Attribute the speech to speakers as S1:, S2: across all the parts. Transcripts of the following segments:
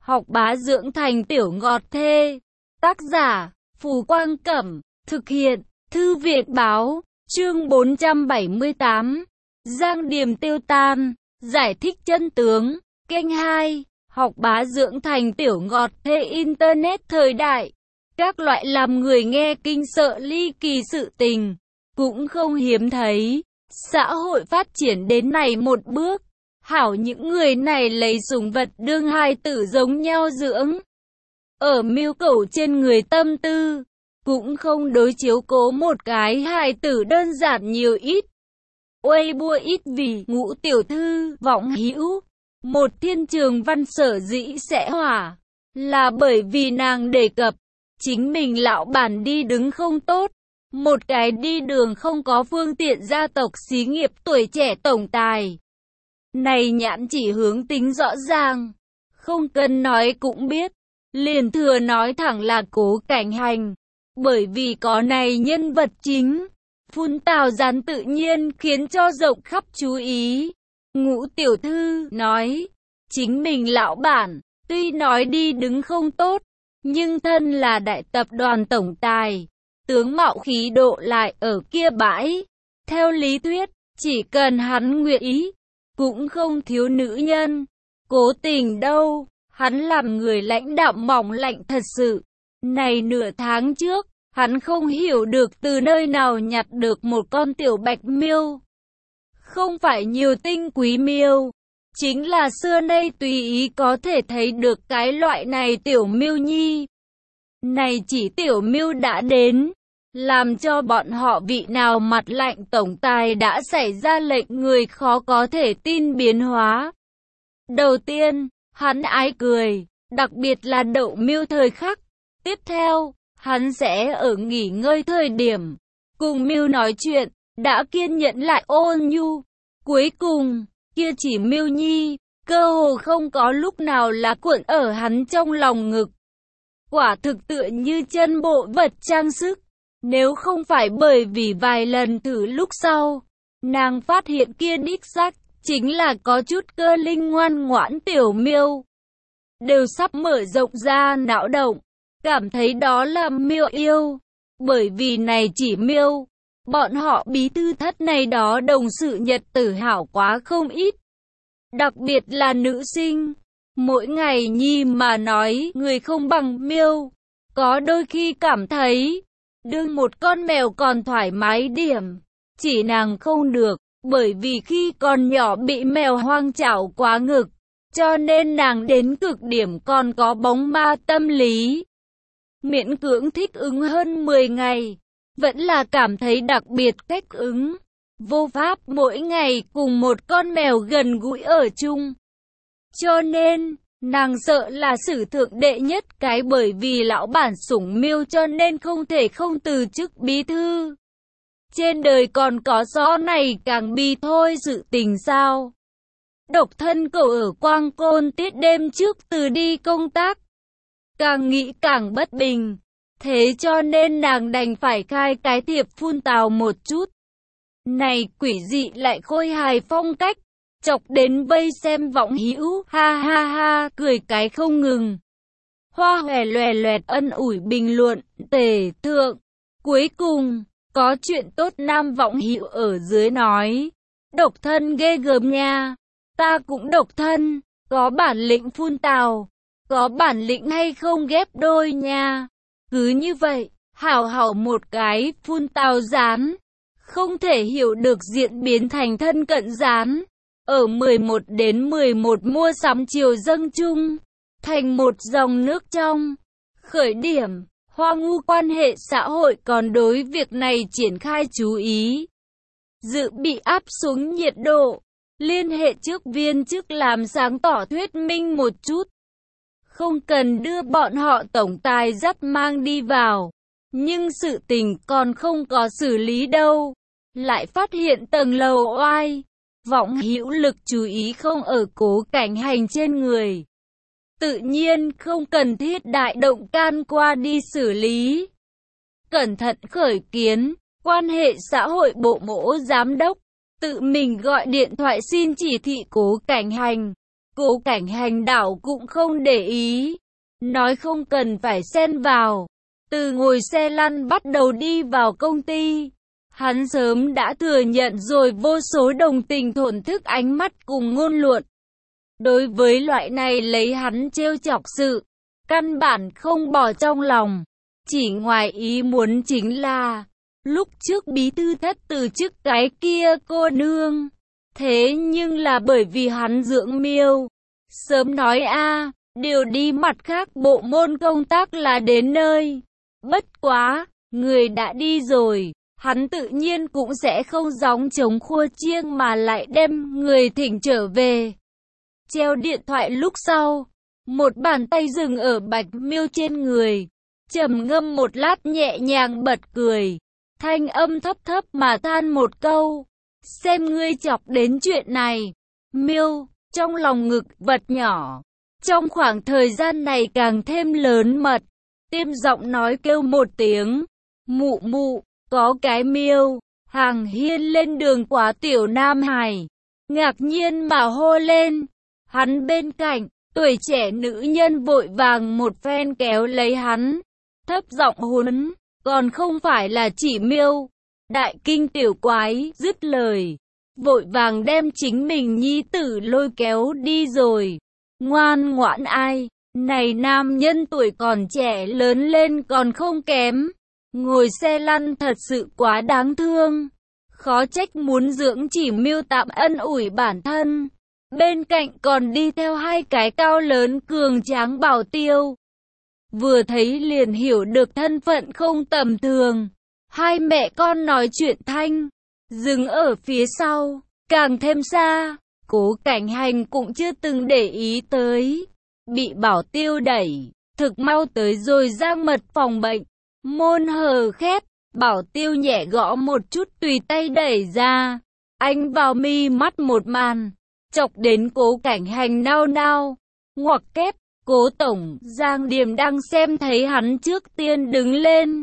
S1: học bá dưỡng thành tiểu ngọt thê. Tác giả, Phù Quang Cẩm, thực hiện, Thư viện Báo, chương 478. Giang Điềm tiêu tan, giải thích chân tướng, kênh 2, học bá dưỡng thành tiểu ngọt thê Internet thời đại. Các loại làm người nghe kinh sợ ly kỳ sự tình, cũng không hiếm thấy. Xã hội phát triển đến này một bước, hảo những người này lấy sủng vật đương hài tử giống nhau dưỡng. Ở mưu cầu trên người tâm tư, cũng không đối chiếu cố một cái hài tử đơn giản nhiều ít. Uây bua ít vì Ngũ tiểu thư vọng hữu, một thiên trường văn sở dĩ sẽ hỏa, là bởi vì nàng đề cập, chính mình lão bản đi đứng không tốt. Một cái đi đường không có phương tiện gia tộc xí nghiệp tuổi trẻ tổng tài. Này nhãn chỉ hướng tính rõ ràng, không cần nói cũng biết, liền thừa nói thẳng là Cố Cảnh Hành. Bởi vì có này nhân vật chính, phun tào gián tự nhiên khiến cho rộng khắp chú ý. Ngũ tiểu thư nói, chính mình lão bản, tuy nói đi đứng không tốt, nhưng thân là đại tập đoàn tổng tài. Tướng mạo khí độ lại ở kia bãi. Theo lý thuyết, chỉ cần hắn nguyện ý, cũng không thiếu nữ nhân. Cố tình đâu, hắn làm người lãnh đạm mỏng lạnh thật sự. Này nửa tháng trước, hắn không hiểu được từ nơi nào nhặt được một con tiểu bạch miêu. Không phải nhiều tinh quý miêu, chính là xưa nay tùy ý có thể thấy được cái loại này tiểu miêu nhi. Này chỉ tiểu miêu đã đến, làm cho bọn họ vị nào mặt lạnh tổng tài đã xảy ra lệnh người khó có thể tin biến hóa. Đầu tiên, hắn ái cười, đặc biệt là đậu miêu thời khắc. Tiếp theo, hắn sẽ ở nghỉ ngơi thời điểm, cùng miêu nói chuyện, đã kiên nhẫn lại ôn nhu. Cuối cùng, kia chỉ miêu nhi, cơ hồ không có lúc nào là cuộn ở hắn trong lòng ngực. Quả thực tựa như chân bộ vật trang sức. Nếu không phải bởi vì vài lần thử lúc sau, nàng phát hiện kia đích xác chính là có chút cơ linh ngoan ngoãn tiểu miêu. Đều sắp mở rộng ra não động, cảm thấy đó là miêu yêu. Bởi vì này chỉ miêu, bọn họ bí thư thất này đó đồng sự nhật tử hảo quá không ít. Đặc biệt là nữ sinh, mỗi ngày nhi mà nói người không bằng miêu, có đôi khi cảm thấy đương một con mèo còn thoải mái điểm, chỉ nàng không được, bởi vì khi còn nhỏ bị mèo hoang chảo quá ngực, cho nên nàng đến cực điểm còn có bóng ma tâm lý. Miễn cưỡng thích ứng hơn 10 ngày, vẫn là cảm thấy đặc biệt cách ứng, vô pháp mỗi ngày cùng một con mèo gần gũi ở chung. Cho nên, nàng sợ là sử thượng đệ nhất cái bởi vì lão bản sủng miêu cho nên không thể không từ chức bí thư. Trên đời còn có rõ này càng bi thôi sự tình sao. Độc thân cậu ở Quang Côn tiết đêm trước từ đi công tác. Càng nghĩ càng bất bình. Thế cho nên nàng đành phải khai cái thiệp phun tào một chút. Này quỷ dị lại khôi hài phong cách. Chọc đến vây xem vọng hữu, ha ha ha, cười cái không ngừng. Hoa hòe loè loẹt ân ủi bình luận, tề thượng. Cuối cùng, có chuyện tốt nam vọng hữu ở dưới nói. Độc thân ghê gớm nha, ta cũng độc thân, có bản lĩnh phun tào, có bản lĩnh hay không ghép đôi nha. Cứ như vậy, hảo hảo một cái phun tào rán, không thể hiểu được diễn biến thành thân cận rán. Ở 11 đến 11 mua sắm chiều dâng chung, thành một dòng nước trong. Khởi điểm, Hoa Ngu quan hệ xã hội còn đối việc này triển khai chú ý. Dự bị áp xuống nhiệt độ, liên hệ trước viên chức làm sáng tỏ thuyết minh một chút. Không cần đưa bọn họ tổng tài dắt mang đi vào, nhưng sự tình còn không có xử lý đâu. Lại phát hiện tầng lầu oai. Vọng hữu lực chú ý không ở Cố Cảnh Hành trên người. Tự nhiên không cần thiết đại động can qua đi xử lý. Cẩn thận khởi kiến, quan hệ xã hội bộ mỗ giám đốc, tự mình gọi điện thoại xin chỉ thị Cố Cảnh Hành. Cố Cảnh Hành đảo cũng không để ý, nói không cần phải xen vào. Từ ngồi xe lăn bắt đầu đi vào công ty, hắn sớm đã thừa nhận rồi vô số đồng tình thổn thức ánh mắt cùng ngôn luận. Đối với loại này lấy hắn trêu chọc sự, căn bản không bỏ trong lòng. Chỉ ngoài ý muốn chính là, lúc trước bí thư thất từ chức cái kia cô nương. Thế nhưng là bởi vì hắn dưỡng miêu. Sớm nói điều đi mặt khác bộ môn công tác là đến nơi. Bất quá, người đã đi rồi, hắn tự nhiên cũng sẽ không gióng trống khua chiêng mà lại đem người thỉnh trở về. Treo điện thoại lúc sau, một bàn tay dừng ở Bạch Miêu trên người, trầm ngâm một lát nhẹ nhàng bật cười, thanh âm thấp thấp mà than một câu, xem ngươi chọc đến chuyện này. Miêu, trong lòng ngực vật nhỏ, trong khoảng thời gian này càng thêm lớn mật, tiêm giọng nói kêu một tiếng, mụ mụ, có cái Miêu. Hàng Hiên lên đường quá Tiểu Nam Hải, ngạc nhiên mà hô lên. Hắn bên cạnh, tuổi trẻ nữ nhân vội vàng một phen kéo lấy hắn, thấp giọng huấn, còn không phải là chỉ Miêu. Đại kinh tiểu quái, dứt lời, vội vàng đem chính mình nhi tử lôi kéo đi rồi. Ngoan ngoãn ai, này nam nhân tuổi còn trẻ lớn lên còn không kém. Ngồi xe lăn thật sự quá đáng thương. Khó trách muốn dưỡng chỉ Miêu tạm ân ủi bản thân. Bên cạnh còn đi theo hai cái cao lớn cường tráng bảo tiêu. Vừa thấy liền hiểu được thân phận không tầm thường. Hai mẹ con nói chuyện thanh, dừng ở phía sau, càng thêm xa. Cố Cảnh Hành cũng chưa từng để ý tới. Bị bảo tiêu đẩy, thực mau tới rồi Giang Mật phòng bệnh. Môn hờ khép, bảo tiêu nhẹ gõ một chút tùy tay đẩy ra. Anh vào mi mắt một màn, chọc đến Cố Cảnh Hành nao nao. Ngoặc kép, Cố tổng, Giang Điềm đang xem thấy hắn trước tiên đứng lên.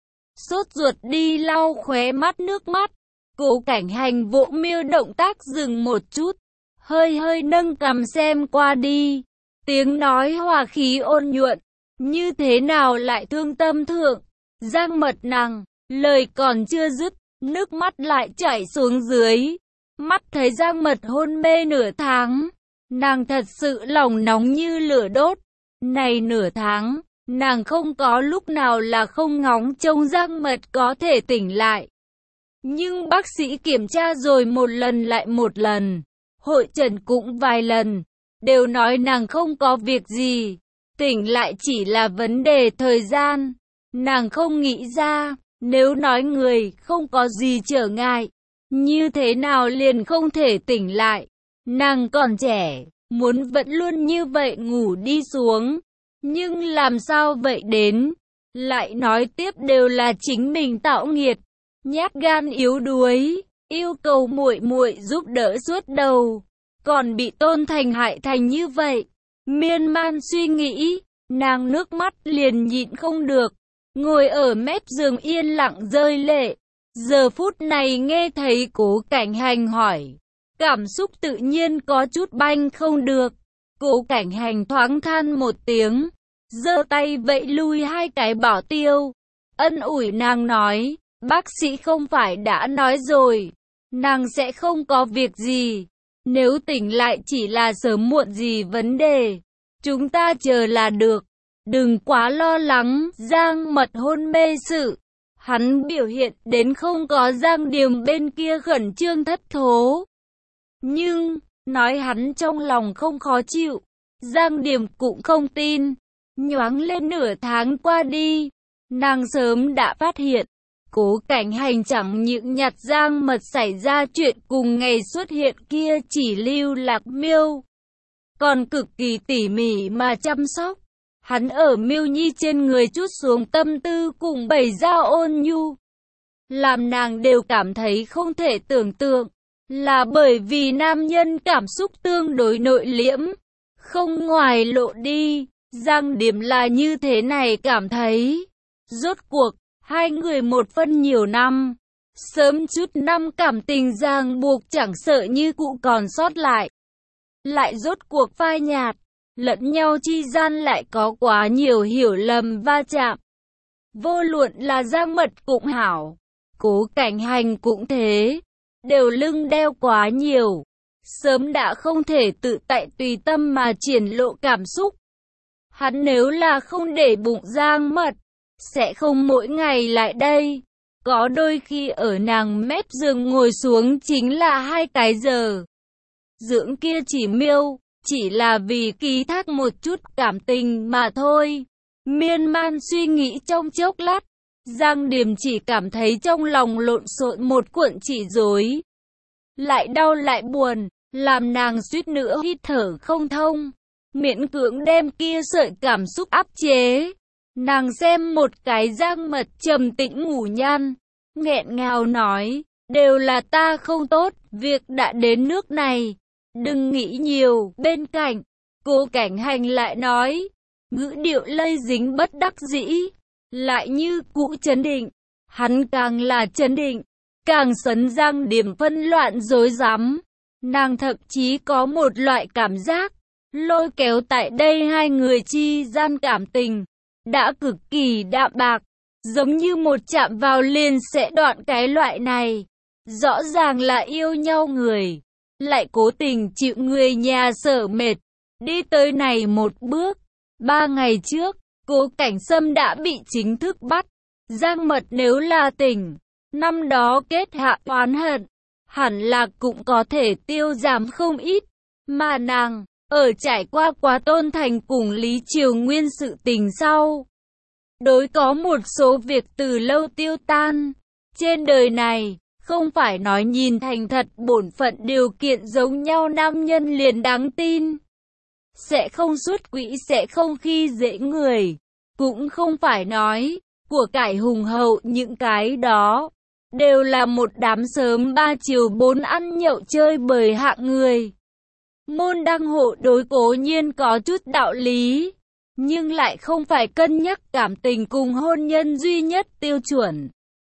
S1: Sốt ruột đi lau khóe mắt nước mắt. Cố Cảnh Hành vỗ Miêu động tác dừng một chút, hơi hơi nâng cằm xem qua đi. Tiếng nói hòa khí ôn nhuận, như thế nào lại thương tâm thượng. Giang Mật nàng, lời còn chưa dứt, nước mắt lại chảy xuống dưới. Mắt thấy Giang Mật hôn mê nửa tháng, nàng thật sự lòng nóng như lửa đốt. Này nửa tháng, nàng không có lúc nào là không ngóng trông Giang Mật có thể tỉnh lại. Nhưng bác sĩ kiểm tra rồi một lần lại một lần, hội trần cũng vài lần, đều nói nàng không có việc gì, tỉnh lại chỉ là vấn đề thời gian. Nàng không nghĩ ra, nếu nói người không có gì trở ngại, như thế nào liền không thể tỉnh lại. Nàng còn trẻ, muốn vẫn luôn như vậy ngủ đi xuống, nhưng làm sao vậy đến? Lại nói tiếp đều là chính mình tạo nghiệt, nhát gan yếu đuối, yêu cầu muội muội giúp đỡ suốt đầu, còn bị Tôn Thành hại thành như vậy. Miên man suy nghĩ, nàng nước mắt liền nhịn không được, ngồi ở mép giường yên lặng rơi lệ. Giờ phút này nghe thấy Cố Cảnh Hành hỏi, cảm xúc tự nhiên có chút banh không được. Cố Cảnh Hành thoáng than một tiếng, giơ tay vẫy lui hai cái bảo tiêu, ân ủi nàng nói, bác sĩ không phải đã nói rồi, nàng sẽ không có việc gì, nếu tỉnh lại chỉ là sớm muộn gì vấn đề, chúng ta chờ là được, đừng quá lo lắng. Giang Mật hôn mê sự, hắn biểu hiện đến không có Giang Điềm bên kia khẩn trương thất thố, nhưng nói hắn trong lòng không khó chịu, Giang Điềm cũng không tin. Nhoáng lên nửa tháng qua đi, nàng sớm đã phát hiện, Cố Cảnh Hành chẳng những nhặt Giang Mật xảy ra chuyện cùng ngày xuất hiện kia chỉ lưu lạc Miêu, còn cực kỳ tỉ mỉ mà chăm sóc. Hắn ở Miêu Nhi trên người chút xuống tâm tư cùng bày ra ôn nhu, làm nàng đều cảm thấy không thể tưởng tượng, là bởi vì nam nhân cảm xúc tương đối nội liễm, không ngoài lộ đi. Giang Điềm là như thế này cảm thấy. Rốt cuộc, hai người một phân nhiều năm, sớm chút năm cảm tình ràng buộc chẳng sợ như cụ còn sót lại. lại rốt cuộc phai nhạt, lẫn nhau chi gian lại có quá nhiều hiểu lầm va chạm. Vô luận là Giang Mật cũng hảo, Cố Cảnh Hành cũng thế, đều lưng đeo quá nhiều, sớm đã không thể tự tại tùy tâm mà triển lộ cảm xúc. Hắn nếu là không để bụng Giang Mật, sẽ không mỗi ngày lại đây. Có đôi khi ở nàng mép giường ngồi xuống chính là 2 cái giờ. Dưỡng kia chỉ miêu, chỉ là vì ký thác một chút cảm tình mà thôi. Miên man suy nghĩ trong chốc lát, Giang Điềm chỉ cảm thấy trong lòng lộn xộn một cuộn chỉ rối. Lại đau lại buồn, làm nàng suýt nữa hít thở không thông. Miễn cưỡng đem kia sợi cảm xúc áp chế. Nàng xem một cái Giang Mật trầm tĩnh ngủ nhan, nghẹn ngào nói, đều là ta không tốt, việc đã đến nước này, đừng nghĩ nhiều. Bên cạnh, Cố Cảnh Hành lại nói, ngữ điệu lây dính bất đắc dĩ, lại như cũ chấn định. Hắn càng là chấn định, càng sấn Giang Điềm phân loạn rối rắm. Nàng thậm chí có một loại cảm giác, lôi kéo tại đây hai người chi gian cảm tình đã cực kỳ đạm bạc, giống như một chạm vào liền sẽ đoạn cái loại này. Rõ ràng là yêu nhau người, lại cố tình chịu người nhà sở mệt, đi tới này một bước. 3 ngày trước, Cố Cảnh Sâm đã bị chính thức bắt. Giang Mật nếu là tỉnh, năm đó kết hạ oán hận, hẳn là cũng có thể tiêu giảm không ít. Mà nàng, ở trải qua quá Tôn Thành cùng Lý Triều Nguyên sự tình sau, đối có một số việc từ lâu tiêu tan. Trên đời này, không phải nói nhìn thành thật bổn phận điều kiện giống nhau nam nhân liền đáng tin. Sẽ không xuất quỹ, sẽ không khi dễ người. Cũng không phải nói, của cải hùng hậu những cái đó, đều là một đám sớm 3 chiều 4 ăn nhậu chơi bời hạng người. Môn đăng hộ đối cố nhiên có chút đạo lý, nhưng lại không phải cân nhắc cảm tình cùng hôn nhân duy nhất tiêu chuẩn.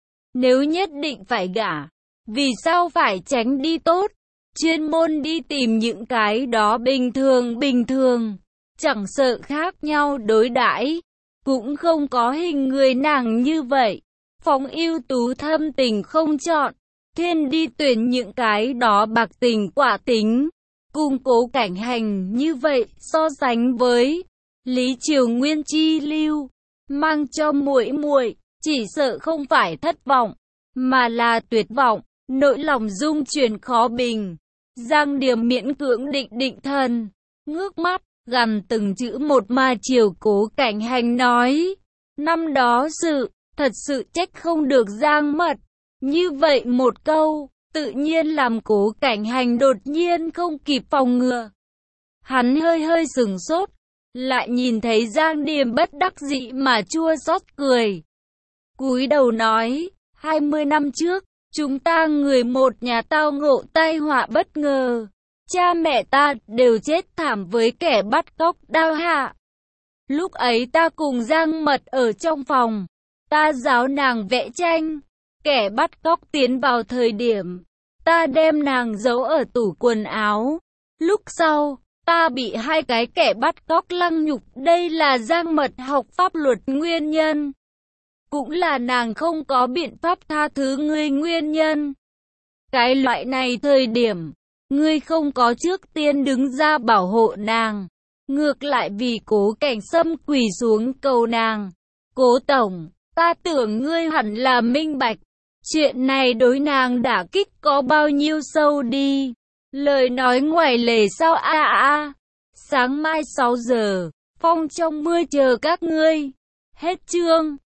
S1: Nếu nhất định phải gả, vì sao phải tránh đi tốt, chuyên môn đi tìm những cái đó bình thường, chẳng sợ khác nhau đối đãi, cũng không có hình người nàng như vậy. Phóng ưu tú thâm tình không chọn, thiên đi tuyển những cái đó bạc tình quả tính. Cùng Cố Cảnh Hành như vậy so sánh với Lý Triều Nguyên chi lưu, mang cho muội muội chỉ sợ không phải thất vọng, mà là tuyệt vọng, nỗi lòng dung chuyển khó bình. Giang Điềm miễn cưỡng định thần, ngước mắt, gằn từng chữ một mà chiều Cố Cảnh Hành nói, năm đó thật sự trách không được Giang Mật. Như vậy một câu, tự nhiên làm Cố Cảnh Hành đột nhiên không kịp phòng ngừa. Hắn hơi sửng sốt, lại nhìn thấy Giang Điềm bất đắc dĩ mà chua xót cười. Cúi đầu nói, 20 năm trước, chúng ta người một nhà tao ngộ tai họa bất ngờ. Cha mẹ ta đều chết thảm với kẻ bắt cóc đao hạ. Lúc ấy ta cùng Giang Mật ở trong phòng, ta giáo nàng vẽ tranh. Kẻ bắt cóc tiến vào thời điểm, ta đem nàng giấu ở tủ quần áo. Lúc sau, ta bị 2 cái kẻ bắt cóc lăng nhục. Đây là Giang Mật học pháp luật nguyên nhân, cũng là nàng không có biện pháp tha thứ ngươi nguyên nhân. Cái loại này thời điểm, ngươi không có trước tiên đứng ra bảo hộ nàng, ngược lại vì Cố Cảnh Sâm quỳ xuống cầu nàng. Cố tổng, ta tưởng ngươi hẳn là minh bạch, chuyện này đối nàng đả kích có bao nhiêu sâu đi. Lời nói ngoài lề sao sáng mai 6 giờ, phong trong mưa chờ các ngươi. Hết chương.